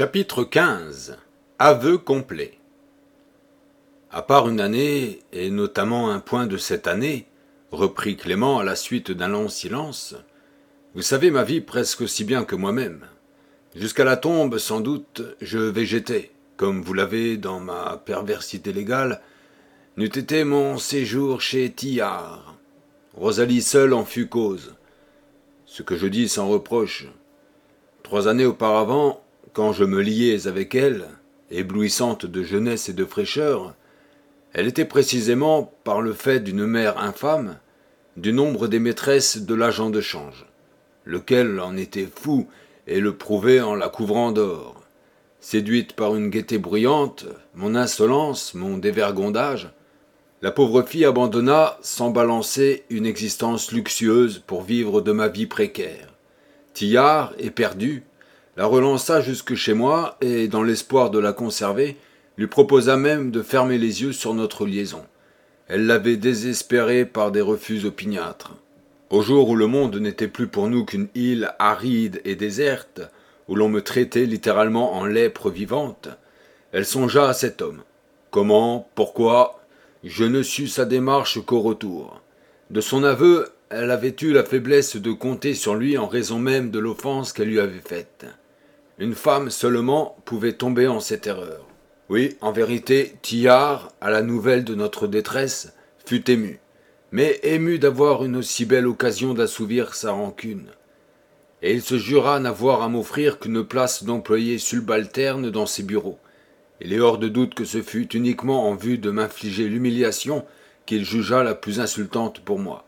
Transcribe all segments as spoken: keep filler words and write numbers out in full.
Chapitre quinze. Aveu complet. À part une année, et notamment un point de cette année, reprit Clément à la suite d'un long silence, vous savez ma vie presque aussi bien que moi-même. Jusqu'à la tombe, sans doute, je végétais, comme vous l'avez dans ma perversité légale, n'eût été mon séjour chez Tillard. Rosalie seule en fut cause. Ce que je dis sans reproche. Trois années auparavant, quand je me liais avec elle, éblouissante de jeunesse et de fraîcheur, elle était précisément, par le fait d'une mère infâme, du nombre des maîtresses de l'agent de change, lequel en était fou et le prouvait en la couvrant d'or. Séduite par une gaieté bruyante, mon insolence, mon dévergondage, la pauvre fille abandonna, sans balancer, une existence luxueuse pour vivre de ma vie précaire. Tillard, éperdu, la relança jusque chez moi et, dans l'espoir de la conserver, lui proposa même de fermer les yeux sur notre liaison. Elle l'avait désespéré par des refus opiniâtres. Au jour où le monde n'était plus pour nous qu'une île aride et déserte, où l'on me traitait littéralement en lèpre vivante, elle songea à cet homme. Comment, pourquoi, je ne sus sa démarche qu'au retour. De son aveu, elle avait eu la faiblesse de compter sur lui en raison même de l'offense qu'elle lui avait faite. Une femme seulement pouvait tomber en cette erreur. Oui, en vérité, Tillard, à la nouvelle de notre détresse, fut ému, mais ému d'avoir une aussi belle occasion d'assouvir sa rancune. Et il se jura n'avoir à m'offrir qu'une place d'employé subalterne dans ses bureaux. Il est hors de doute que ce fut uniquement en vue de m'infliger l'humiliation qu'il jugea la plus insultante pour moi.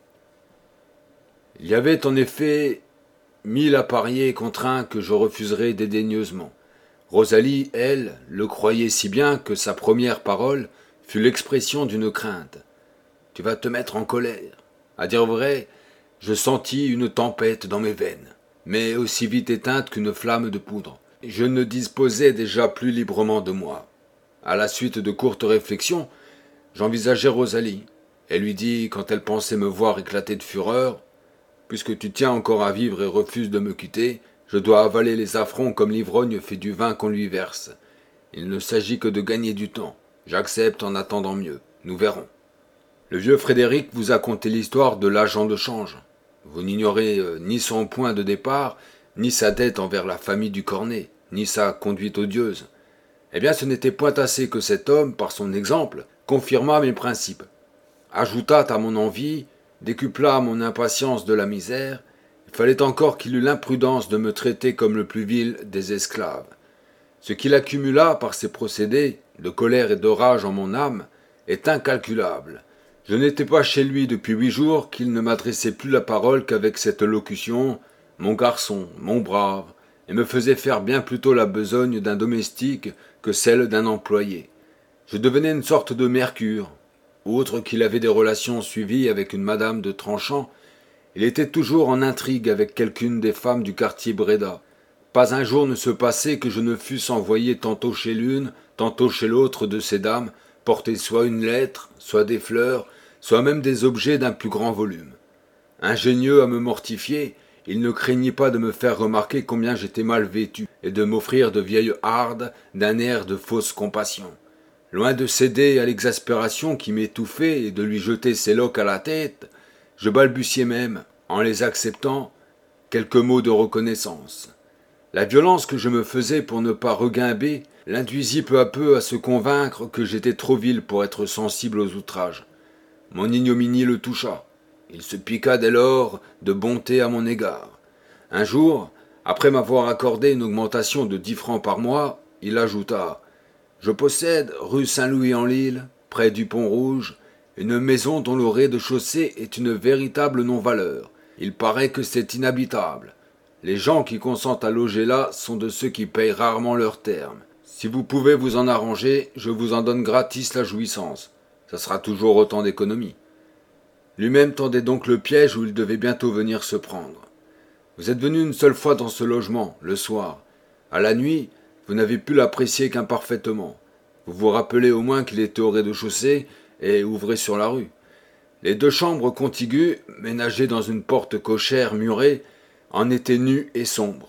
Il y avait en effet mille à parier contre un que je refuserais dédaigneusement. Rosalie, elle, le croyait si bien que sa première parole fut l'expression d'une crainte. « Tu vas te mettre en colère. » À dire vrai, je sentis une tempête dans mes veines, mais aussi vite éteinte qu'une flamme de poudre. Je ne disposais déjà plus librement de moi. À la suite de courtes réflexions, j'envisageai Rosalie. Elle lui dit, quand elle pensait me voir éclater de fureur, « Puisque tu tiens encore à vivre et refuses de me quitter, je dois avaler les affronts comme l'ivrogne fait du vin qu'on lui verse. Il ne s'agit que de gagner du temps. J'accepte en attendant mieux. Nous verrons. » Le vieux Frédéric vous a conté l'histoire de l'agent de change. Vous n'ignorez euh, ni son point de départ, ni sa dette envers la famille du Cornet, ni sa conduite odieuse. Eh bien, ce n'était point assez que cet homme, par son exemple, confirmât mes principes, ajoutât à mon envie, décupla mon impatience de la misère. Il fallait encore qu'il eût l'imprudence de me traiter comme le plus vil des esclaves. Ce qu'il accumula par ses procédés, de colère et de rage en mon âme, est incalculable. Je n'étais pas chez lui depuis huit jours qu'il ne m'adressait plus la parole qu'avec cette locution « mon garçon, mon brave », et me faisait faire bien plutôt la besogne d'un domestique que celle d'un employé. Je devenais une sorte de Mercure. Outre qu'il avait des relations suivies avec une madame de Tranchant, il était toujours en intrigue avec quelqu'une des femmes du quartier Bréda. Pas un jour ne se passait que je ne fusse envoyé tantôt chez l'une, tantôt chez l'autre de ces dames, porter soit une lettre, soit des fleurs, soit même des objets d'un plus grand volume. Ingénieux à me mortifier, il ne craignit pas de me faire remarquer combien j'étais mal vêtu et de m'offrir de vieilles hardes d'un air de fausse compassion. Loin de céder à l'exaspération qui m'étouffait et de lui jeter ses loques à la tête, je balbutiai même, en les acceptant, quelques mots de reconnaissance. La violence que je me faisais pour ne pas reguimber l'induisit peu à peu à se convaincre que j'étais trop vil pour être sensible aux outrages. Mon ignominie le toucha. Il se piqua dès lors de bonté à mon égard. Un jour, après m'avoir accordé une augmentation de dix francs par mois, il ajouta « Je possède, rue Saint-Louis-en-l'Île, près du Pont-Rouge, une maison dont le rez-de-chaussée est une véritable non-valeur. Il paraît que c'est inhabitable. Les gens qui consentent à loger là sont de ceux qui payent rarement leurs termes. Si vous pouvez vous en arranger, je vous en donne gratis la jouissance. Ça sera toujours autant d'économies. » Lui-même tendait donc le piège où il devait bientôt venir se prendre. Vous êtes venu une seule fois dans ce logement, le soir. À la nuit, vous n'avez pu l'apprécier qu'imparfaitement. Vous vous rappelez au moins qu'il était au rez-de-chaussée et ouvrait sur la rue. Les deux chambres contiguës, ménagées dans une porte cochère murée, en étaient nues et sombres.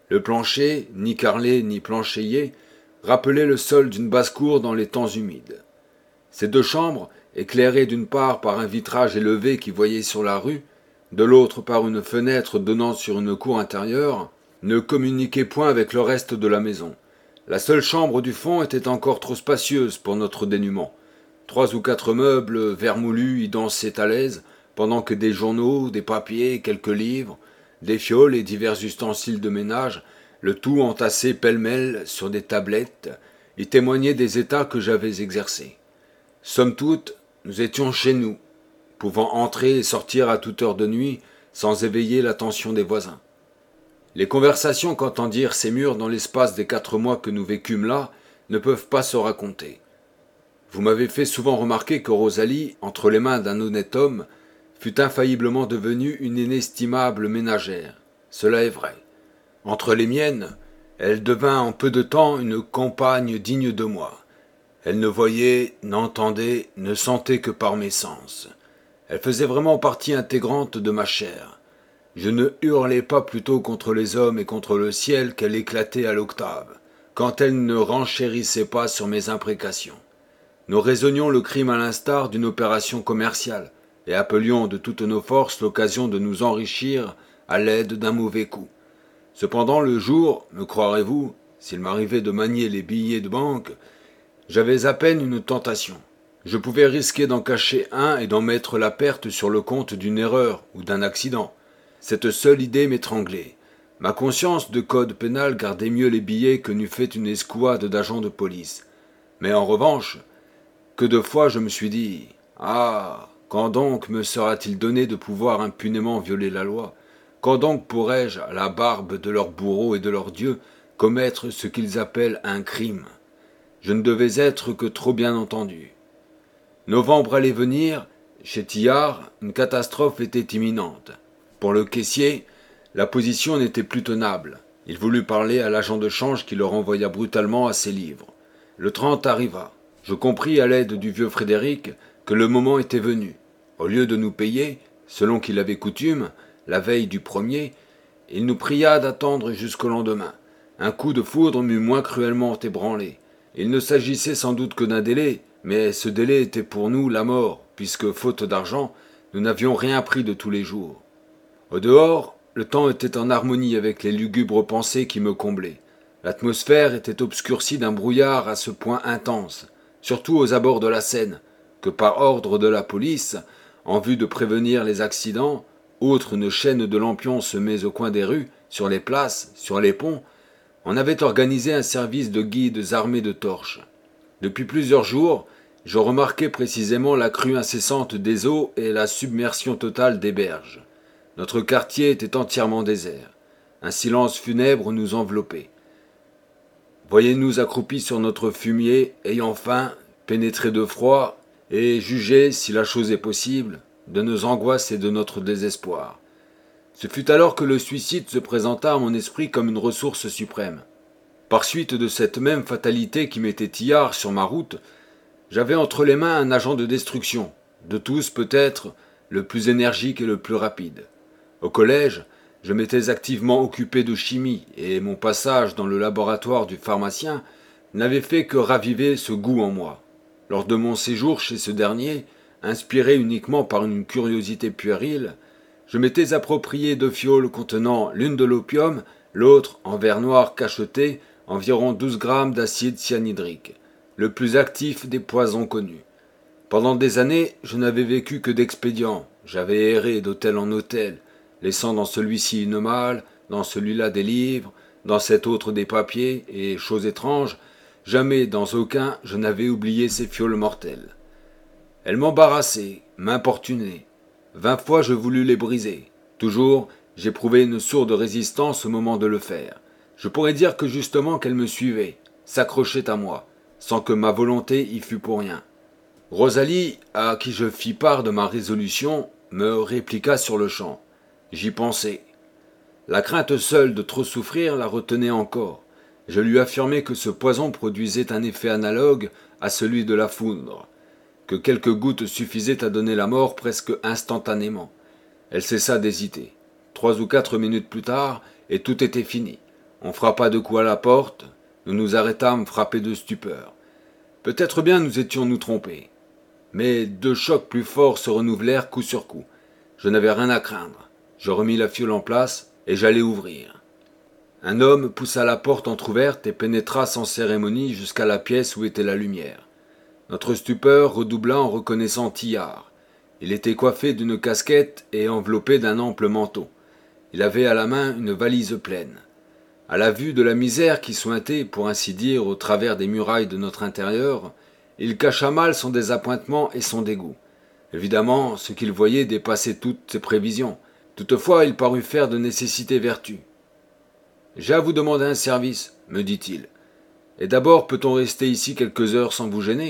Le plancher, ni carrelé ni planchéié, rappelait le sol d'une basse-cour dans les temps humides. Ces deux chambres, éclairées d'une part par un vitrage élevé qui voyait sur la rue, de l'autre par une fenêtre donnant sur une cour intérieure, ne communiquaient point avec le reste de la maison. La seule chambre du fond était encore trop spacieuse pour notre dénûment. Trois ou quatre meubles vermoulus y dansaient à l'aise, pendant que des journaux, des papiers, quelques livres, des fioles et divers ustensiles de ménage, le tout entassé pêle-mêle sur des tablettes, y témoignaient des états que j'avais exercés. Somme toute, nous étions chez nous, pouvant entrer et sortir à toute heure de nuit sans éveiller l'attention des voisins. Les conversations qu'entendirent ces murs dans l'espace des quatre mois que nous vécûmes là ne peuvent pas se raconter. Vous m'avez fait souvent remarquer que Rosalie, entre les mains d'un honnête homme, fut infailliblement devenue une inestimable ménagère. Cela est vrai. Entre les miennes, elle devint en peu de temps une compagne digne de moi. Elle ne voyait, n'entendait, ne sentait que par mes sens. Elle faisait vraiment partie intégrante de ma chair. Je ne hurlais pas plutôt contre les hommes et contre le ciel qu'elle éclatait à l'octave, quand elle ne renchérissait pas sur mes imprécations. Nous raisonnions le crime à l'instar d'une opération commerciale, et appelions de toutes nos forces l'occasion de nous enrichir à l'aide d'un mauvais coup. Cependant, le jour, me croirez-vous, s'il m'arrivait de manier les billets de banque, j'avais à peine une tentation. Je pouvais risquer d'en cacher un et d'en mettre la perte sur le compte d'une erreur ou d'un accident. Cette seule idée m'étranglait. Ma conscience de code pénal gardait mieux les billets que n'eût fait une escouade d'agents de police. Mais en revanche, que de fois je me suis dit « Ah, quand donc me sera-t-il donné de pouvoir impunément violer la loi ? Quand donc pourrais-je, à la barbe de leurs bourreaux et de leurs dieux, commettre ce qu'ils appellent un crime ?» Je ne devais être que trop bien entendu. Novembre allait venir, chez Tillard, une catastrophe était imminente. Pour le caissier, la position n'était plus tenable. Il voulut parler à l'agent de change qui le renvoya brutalement à ses livres. Le trente arriva. Je compris à l'aide du vieux Frédéric que le moment était venu. Au lieu de nous payer, selon qu'il avait coutume, la veille du premier, il nous pria d'attendre jusqu'au lendemain. Un coup de foudre m'eût moins cruellement ébranlé. Il ne s'agissait sans doute que d'un délai, mais ce délai était pour nous la mort, puisque, faute d'argent, nous n'avions rien pris de tous les jours. Au dehors, le temps était en harmonie avec les lugubres pensées qui me comblaient. L'atmosphère était obscurcie d'un brouillard à ce point intense, surtout aux abords de la Seine, que par ordre de la police, en vue de prévenir les accidents, outre une chaîne de lampions semés au coin des rues, sur les places, sur les ponts, on avait organisé un service de guides armés de torches. Depuis plusieurs jours, je remarquais précisément la crue incessante des eaux et la submersion totale des berges. Notre quartier était entièrement désert. Un silence funèbre nous enveloppait. Voyez-nous accroupis sur notre fumier, ayant faim, pénétrés de froid, et jugez, si la chose est possible, de nos angoisses et de notre désespoir. Ce fut alors que le suicide se présenta à mon esprit comme une ressource suprême. Par suite de cette même fatalité qui mettait Tillard sur ma route, j'avais entre les mains un agent de destruction, de tous peut-être le plus énergique et le plus rapide. Au collège, je m'étais activement occupé de chimie et mon passage dans le laboratoire du pharmacien n'avait fait que raviver ce goût en moi. Lors de mon séjour chez ce dernier, inspiré uniquement par une curiosité puérile, je m'étais approprié deux fioles contenant l'une de l'opium, l'autre, en verre noir cacheté, environ douze grammes d'acide cyanhydrique, le plus actif des poisons connus. Pendant des années, je n'avais vécu que d'expédients. J'avais erré d'hôtel en hôtel, laissant dans celui-ci une malle, dans celui-là des livres, dans cet autre des papiers, et, chose étrange, jamais dans aucun je n'avais oublié ces fioles mortelles. Elles m'embarrassaient, m'importunaient. Vingt fois je voulus les briser. Toujours, j'éprouvais une sourde résistance au moment de le faire. Je pourrais dire que justement qu'elles me suivaient, s'accrochaient à moi, sans que ma volonté y fût pour rien. Rosalie, à qui je fis part de ma résolution, me répliqua sur-le-champ. J'y pensais. La crainte seule de trop souffrir la retenait encore. Je lui affirmai que ce poison produisait un effet analogue à celui de la foudre, que quelques gouttes suffisaient à donner la mort presque instantanément. Elle cessa d'hésiter. Trois ou quatre minutes plus tard, et tout était fini. On frappa deux coups à la porte, nous nous arrêtâmes frappés de stupeur. Peut-être bien nous étions-nous trompés. Mais deux chocs plus forts se renouvelèrent coup sur coup. Je n'avais rien à craindre. Je remis la fiole en place et j'allais ouvrir. Un homme poussa la porte entr'ouverte et pénétra sans cérémonie jusqu'à la pièce où était la lumière. Notre stupeur redoubla en reconnaissant Tillard. Il était coiffé d'une casquette et enveloppé d'un ample manteau. Il avait à la main une valise pleine. À la vue de la misère qui suintait, pour ainsi dire, au travers des murailles de notre intérieur, il cacha mal son désappointement et son dégoût. Évidemment, ce qu'il voyait dépassait toutes ses prévisions. Toutefois, il parut faire de nécessité vertu. « J'ai à vous demander un service, » me dit-il. « Et d'abord, peut-on rester ici quelques heures sans vous gêner ?»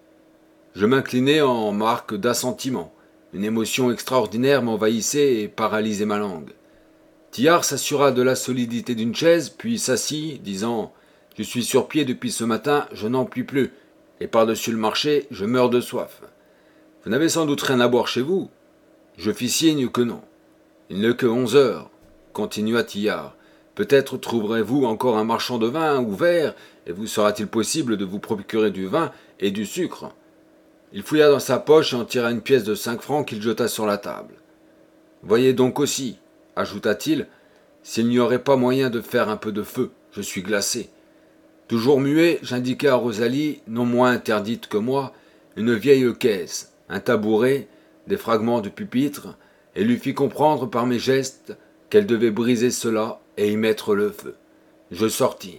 Je m'inclinai en marque d'assentiment. Une émotion extraordinaire m'envahissait et paralysait ma langue. Tillard s'assura de la solidité d'une chaise, puis s'assit, disant « Je suis sur pied depuis ce matin, je n'en puis plus, et par-dessus le marché, je meurs de soif. Vous n'avez sans doute rien à boire chez vous ?» Je fis signe que non. « Il n'est que onze heures, » continua Tillard. « Peut-être trouverez-vous encore un marchand de vin ouvert, et vous sera-t-il possible de vous procurer du vin et du sucre ?» Il fouilla dans sa poche et en tira une pièce de cinq francs qu'il jeta sur la table. « Voyez donc aussi, » ajouta-t-il, « s'il n'y aurait pas moyen de faire un peu de feu, je suis glacé. » Toujours muet, j'indiquai à Rosalie, non moins interdite que moi, une vieille caisse, un tabouret, des fragments de pupitre, et lui fis comprendre par mes gestes qu'elle devait briser cela et y mettre le feu. Je sortis.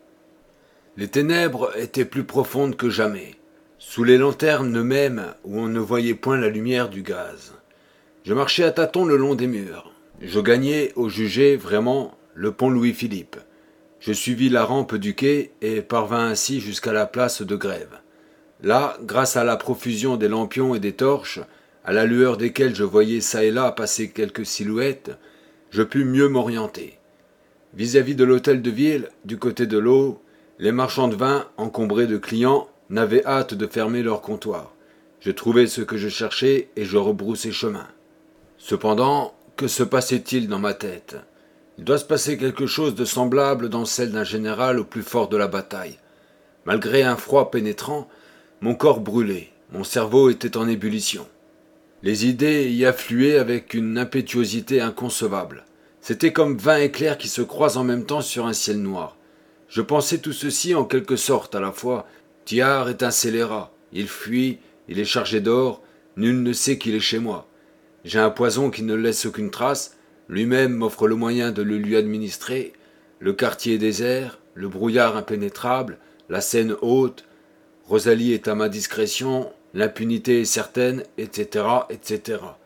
Les ténèbres étaient plus profondes que jamais, sous les lanternes mêmes où on ne voyait point la lumière du gaz. Je marchai à tâtons le long des murs. Je gagnai, au jugé, vraiment, le pont Louis-Philippe. Je suivis la rampe du quai et parvins ainsi jusqu'à la place de Grève. Là, grâce à la profusion des lampions et des torches, à la lueur desquels je voyais çà et là passer quelques silhouettes, je pus mieux m'orienter. Vis-à-vis de l'hôtel de ville, du côté de l'eau, les marchands de vin, encombrés de clients, n'avaient hâte de fermer leur comptoir. Je trouvai ce que je cherchais et je rebroussai chemin. Cependant, que se passait-il dans ma tête ? Il doit se passer quelque chose de semblable dans celle d'un général au plus fort de la bataille. Malgré un froid pénétrant, mon corps brûlait, mon cerveau était en ébullition. Les idées y affluaient avec une impétuosité inconcevable. C'était comme vingt éclairs qui se croisent en même temps sur un ciel noir. Je pensais tout ceci en quelque sorte à la fois. Tillard est un scélérat, il fuit, il est chargé d'or, nul ne sait qu'il est chez moi. J'ai un poison qui ne laisse aucune trace, lui-même m'offre le moyen de le lui administrer, le quartier est désert, le brouillard impénétrable, la scène haute, Rosalie est à ma discrétion, l'impunité est certaine, et cetera, et cetera.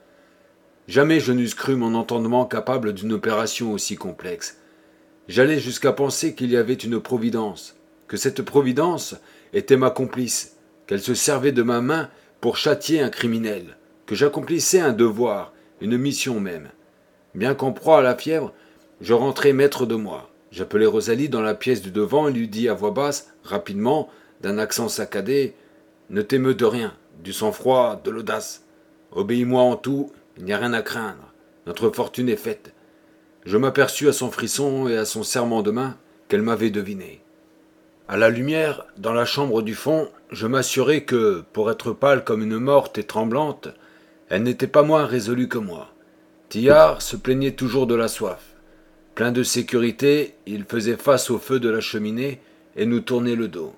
Jamais je n'eusse cru mon entendement capable d'une opération aussi complexe. J'allais jusqu'à penser qu'il y avait une providence, que cette providence était ma complice, qu'elle se servait de ma main pour châtier un criminel, que j'accomplissais un devoir, une mission même. Bien qu'en proie à la fièvre, je rentrai maître de moi. J'appelai Rosalie dans la pièce du devant et lui dis à voix basse, rapidement, d'un accent saccadé, « Ne t'émeus de rien, du sang-froid, de l'audace. Obéis-moi en tout, il n'y a rien à craindre. Notre fortune est faite. » Je m'aperçus à son frisson et à son serrement de main qu'elle m'avait deviné. À la lumière, dans la chambre du fond, je m'assurai que, pour être pâle comme une morte et tremblante, elle n'était pas moins résolue que moi. Tillard se plaignait toujours de la soif. Plein de sécurité, il faisait face au feu de la cheminée et nous tournait le dos.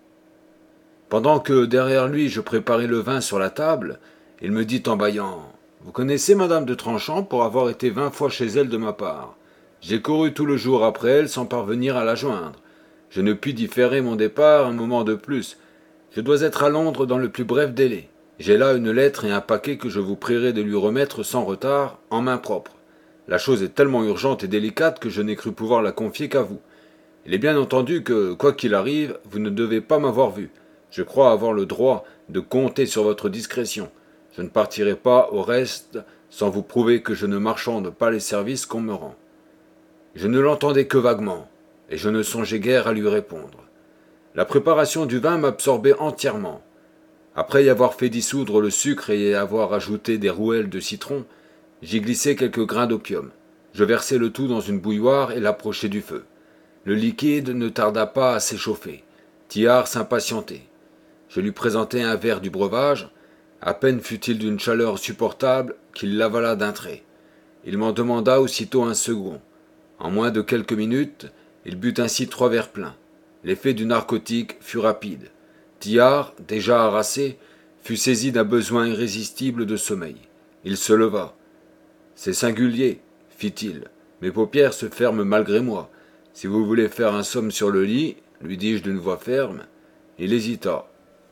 Pendant que derrière lui je préparais le vin sur la table, il me dit en bâillant « Vous connaissez madame de Tranchant pour avoir été vingt fois chez elle de ma part. J'ai couru tout le jour après elle sans parvenir à la joindre. Je ne puis différer mon départ un moment de plus. Je dois être à Londres dans le plus bref délai. J'ai là une lettre et un paquet que je vous prierai de lui remettre sans retard, en main propre. La chose est tellement urgente et délicate que je n'ai cru pouvoir la confier qu'à vous. Il est bien entendu que, quoi qu'il arrive, vous ne devez pas m'avoir vu. Je crois avoir le droit de compter sur votre discrétion. Je ne partirai pas, au reste, sans vous prouver que je ne marchande pas les services qu'on me rend. » Je ne l'entendais que vaguement, et je ne songeais guère à lui répondre. La préparation du vin m'absorbait entièrement. Après y avoir fait dissoudre le sucre et y avoir ajouté des rouelles de citron, j'y glissai quelques grains d'opium. Je versai le tout dans une bouilloire et l'approchai du feu. Le liquide ne tarda pas à s'échauffer. Tillard s'impatientait. Je lui présentai un verre du breuvage. À peine fut-il d'une chaleur supportable qu'il l'avala d'un trait. Il m'en demanda aussitôt un second. En moins de quelques minutes, il but ainsi trois verres pleins. L'effet du narcotique fut rapide. Tillard, déjà harassé, fut saisi d'un besoin irrésistible de sommeil. Il se leva. « C'est singulier, fit-il. Mes paupières se ferment malgré moi. Si vous voulez faire un somme sur le lit, lui dis-je d'une voix ferme. Il hésita.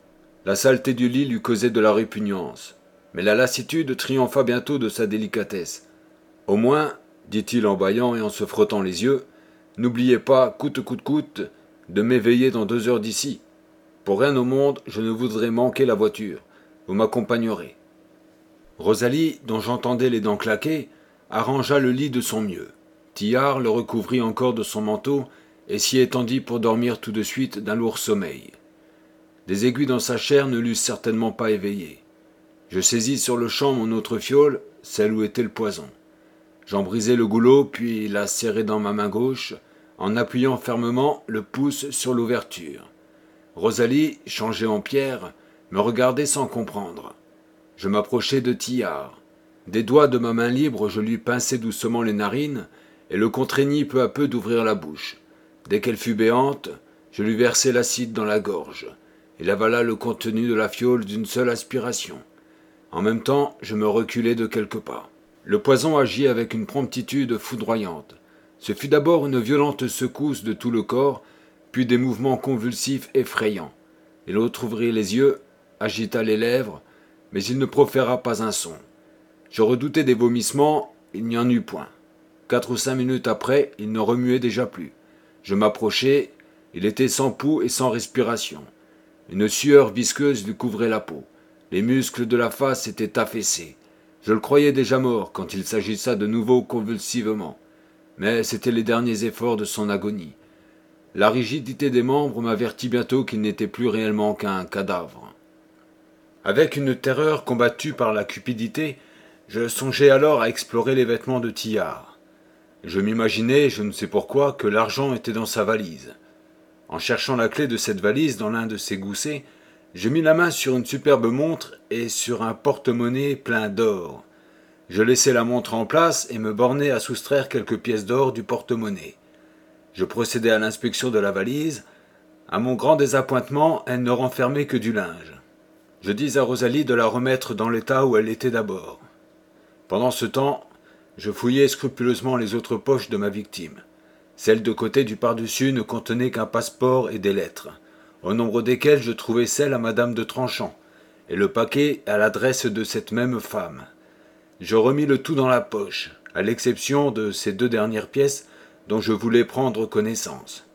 La saleté du lit lui causait de la répugnance, mais la lassitude triompha bientôt de sa délicatesse. Au moins, dit-il en bâillant et en se frottant les yeux, n'oubliez pas, coûte coûte coûte, de m'éveiller dans deux heures d'ici. Pour rien au monde, je ne voudrais manquer la voiture. Vous m'accompagnerez. Rosalie, dont j'entendais les dents claquer, arrangea le lit de son mieux. Tillard le recouvrit encore de son manteau et s'y étendit pour dormir tout de suite d'un lourd sommeil. Des aiguilles dans sa chair ne l'eussent certainement pas éveillé. Je saisis sur le champ mon autre fiole, celle où était le poison. J'en brisai le goulot, puis la serrai dans ma main gauche, en appuyant fermement le pouce sur l'ouverture. Rosalie, changée en pierre, me regardait sans comprendre. Je m'approchai de Tillard. Des doigts de ma main libre, je lui pinçai doucement les narines et le contraignis peu à peu d'ouvrir la bouche. Dès qu'elle fut béante, je lui versai l'acide dans la gorge. Il avala le contenu de la fiole d'une seule aspiration. En même temps, je me reculai de quelques pas. Le poison agit avec une promptitude foudroyante. Ce fut d'abord une violente secousse de tout le corps, puis des mouvements convulsifs effrayants. Et l'autre ouvrit les yeux, agita les lèvres, mais il ne proféra pas un son. Je redoutais des vomissements, il n'y en eut point. Quatre ou cinq minutes après, il ne remuait déjà plus. Je m'approchai, il était sans pouls et sans respiration. Une sueur visqueuse lui couvrait la peau. Les muscles de la face étaient affaissés. Je le croyais déjà mort quand il s'agissa de nouveau convulsivement. Mais c'étaient les derniers efforts de son agonie. La rigidité des membres m'avertit bientôt qu'il n'était plus réellement qu'un cadavre. Avec une terreur combattue par la cupidité, je songeais alors à explorer les vêtements de Tillard. Je m'imaginais, je ne sais pourquoi, que l'argent était dans sa valise. En cherchant la clé de cette valise dans l'un de ses goussets, je mis la main sur une superbe montre et sur un porte-monnaie plein d'or. Je laissai la montre en place et me bornai à soustraire quelques pièces d'or du porte-monnaie. Je procédai à l'inspection de la valise. À mon grand désappointement, elle ne renfermait que du linge. Je dis à Rosalie de la remettre dans l'état où elle était d'abord. Pendant ce temps, je fouillai scrupuleusement les autres poches de ma victime. Celle de côté du par-dessus ne contenait qu'un passeport et des lettres, au nombre desquelles je trouvai celle à madame de Tranchant, et le paquet à l'adresse de cette même femme. Je remis le tout dans la poche, à l'exception de ces deux dernières pièces dont je voulais prendre connaissance.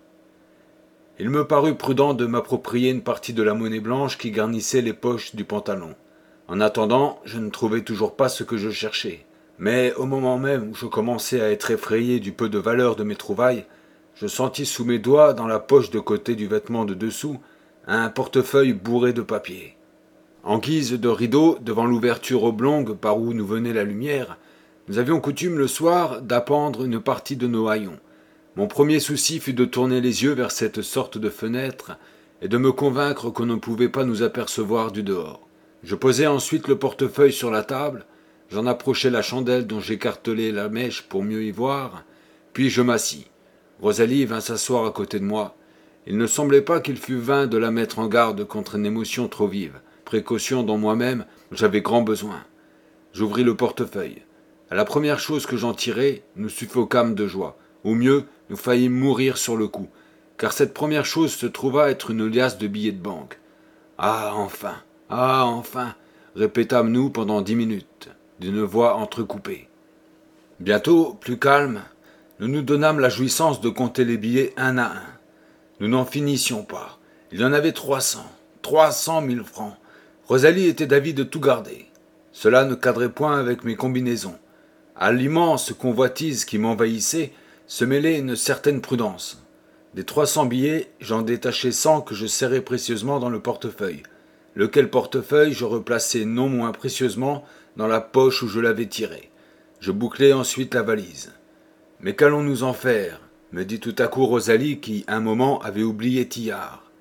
Il me parut prudent de m'approprier une partie de la monnaie blanche qui garnissait les poches du pantalon. En attendant, je ne trouvai toujours pas ce que je cherchais. Mais au moment même où je commençais à être effrayé du peu de valeur de mes trouvailles, je sentis sous mes doigts, dans la poche de côté du vêtement de dessous, un portefeuille bourré de papier. En guise de rideau, devant l'ouverture oblongue par où nous venait la lumière, nous avions coutume le soir d'appendre une partie de nos haillons. Mon premier souci fut de tourner les yeux vers cette sorte de fenêtre et de me convaincre qu'on ne pouvait pas nous apercevoir du dehors. Je posai ensuite le portefeuille sur la table, j'en approchai la chandelle dont j'écartelai la mèche pour mieux y voir, puis je m'assis. Rosalie vint s'asseoir à côté de moi. Il ne semblait pas qu'il fût vain de la mettre en garde contre une émotion trop vive, précaution dont moi-même j'avais grand besoin. J'ouvris le portefeuille. À la première chose que j'en tirai, nous suffoquâmes de joie. Au mieux, nous faillîmes mourir sur le coup, car cette première chose se trouva être une liasse de billets de banque. « Ah, enfin! Ah, enfin !» répétâmes-nous pendant dix minutes, d'une voix entrecoupée. Bientôt, plus calmes, nous nous donnâmes la jouissance de compter les billets un à un. Nous n'en finissions pas. Il y en avait trois cents. Trois cent mille francs. Rosalie était d'avis de tout garder. Cela ne cadrait point avec mes combinaisons. À l'immense convoitise qui m'envahissait se mêlait une certaine prudence. Des trois cents billets, j'en détachai cent que je serrai précieusement dans le portefeuille, lequel portefeuille je replaçai non moins précieusement dans la poche où je l'avais tiré. Je bouclai ensuite la valise. Mais qu'allons-nous en faire ? me dit tout à coup Rosalie qui, un moment, avait oublié Tillard.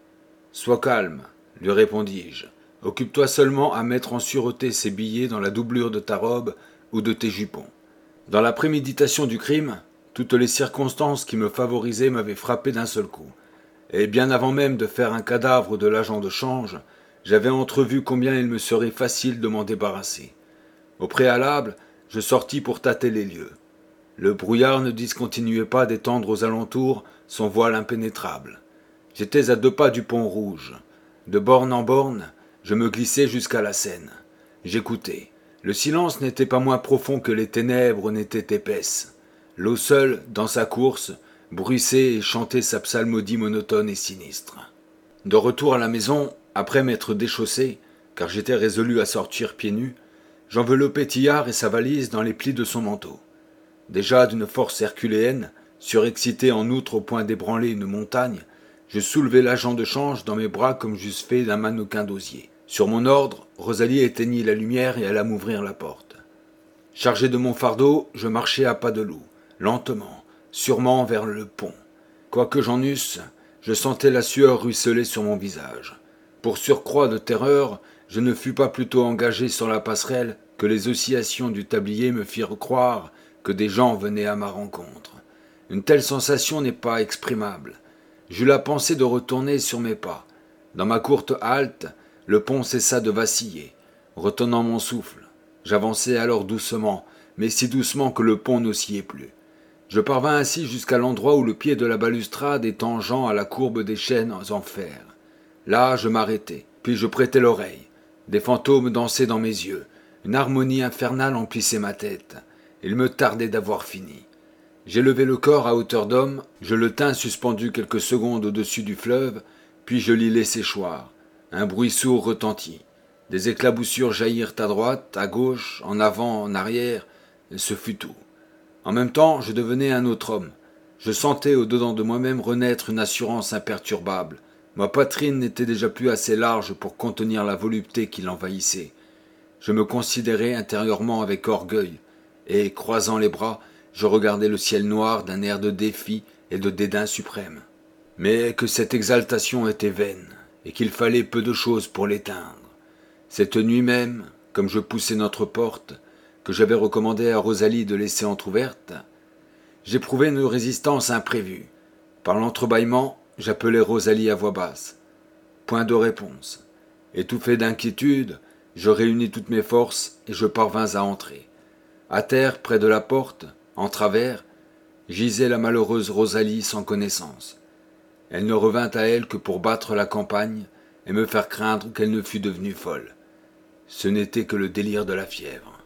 Sois calme, lui répondis-je. Occupe-toi seulement à mettre en sûreté ces billets dans la doublure de ta robe ou de tes jupons. Dans la préméditation du crime, toutes les circonstances qui me favorisaient m'avaient frappé d'un seul coup. Et bien avant même de faire un cadavre de l'agent de change, j'avais entrevu combien il me serait facile de m'en débarrasser. Au préalable, je sortis pour tâter les lieux. Le brouillard ne discontinuait pas d'étendre aux alentours son voile impénétrable. J'étais à deux pas du pont rouge. De borne en borne, je me glissais jusqu'à la Seine. J'écoutais. Le silence n'était pas moins profond que les ténèbres n'étaient épaisses. L'eau seule, dans sa course, bruissait et chantait sa psalmodie monotone et sinistre. De retour à la maison, après m'être déchaussé, car j'étais résolu à sortir pieds nus, j'enveloppai Tillard et sa valise dans les plis de son manteau. Déjà d'une force herculéenne, surexcité en outre au point d'ébranler une montagne, je soulevai l'agent de change dans mes bras comme j'eusse fait d'un mannequin d'osier. Sur mon ordre, Rosalie éteignit la lumière et alla m'ouvrir la porte. Chargé de mon fardeau, je marchai à pas de loup, lentement, sûrement vers le pont. Quoique j'en eusse, je sentais la sueur ruisseler sur mon visage. Pour surcroît de terreur, je ne fus pas plutôt engagé sur la passerelle que les oscillations du tablier me firent croire que des gens venaient à ma rencontre. Une telle sensation n'est pas exprimable. J'eus la pensée de retourner sur mes pas. Dans ma courte halte, le pont cessa de vaciller, retenant mon souffle. J'avançai alors doucement, mais si doucement que le pont n'oscillait plus. Je parvins ainsi jusqu'à l'endroit où le pied de la balustrade est tangent à la courbe des chaînes en fer. Là, je m'arrêtai, puis je prêtai l'oreille. Des fantômes dansaient dans mes yeux. Une harmonie infernale emplissait ma tête. Il me tardait d'avoir fini. J'ai levé le corps à hauteur d'homme, je le tins suspendu quelques secondes au-dessus du fleuve, puis je l'y laissai choir. Un bruit sourd retentit. Des éclaboussures jaillirent à droite, à gauche, en avant, en arrière, et ce fut tout. En même temps, je devenais un autre homme. Je sentais au-dedans de moi-même renaître une assurance imperturbable. Ma poitrine n'était déjà plus assez large pour contenir la volupté qui l'envahissait. Je me considérais intérieurement avec orgueil, et, croisant les bras, je regardais le ciel noir d'un air de défi et de dédain suprême. Mais que cette exaltation était vaine, et qu'il fallait peu de choses pour l'éteindre. Cette nuit même, comme je poussais notre porte, que j'avais recommandé à Rosalie de laisser entr'ouverte, j'éprouvais une résistance imprévue. Par l'entrebâillement, j'appelai Rosalie à voix basse. Point de réponse. Étouffé d'inquiétude, je réunis toutes mes forces et je parvins à entrer. À terre, près de la porte, en travers, gisait la malheureuse Rosalie sans connaissance. Elle ne revint à elle que pour battre la campagne et me faire craindre qu'elle ne fût devenue folle. Ce n'était que le délire de la fièvre.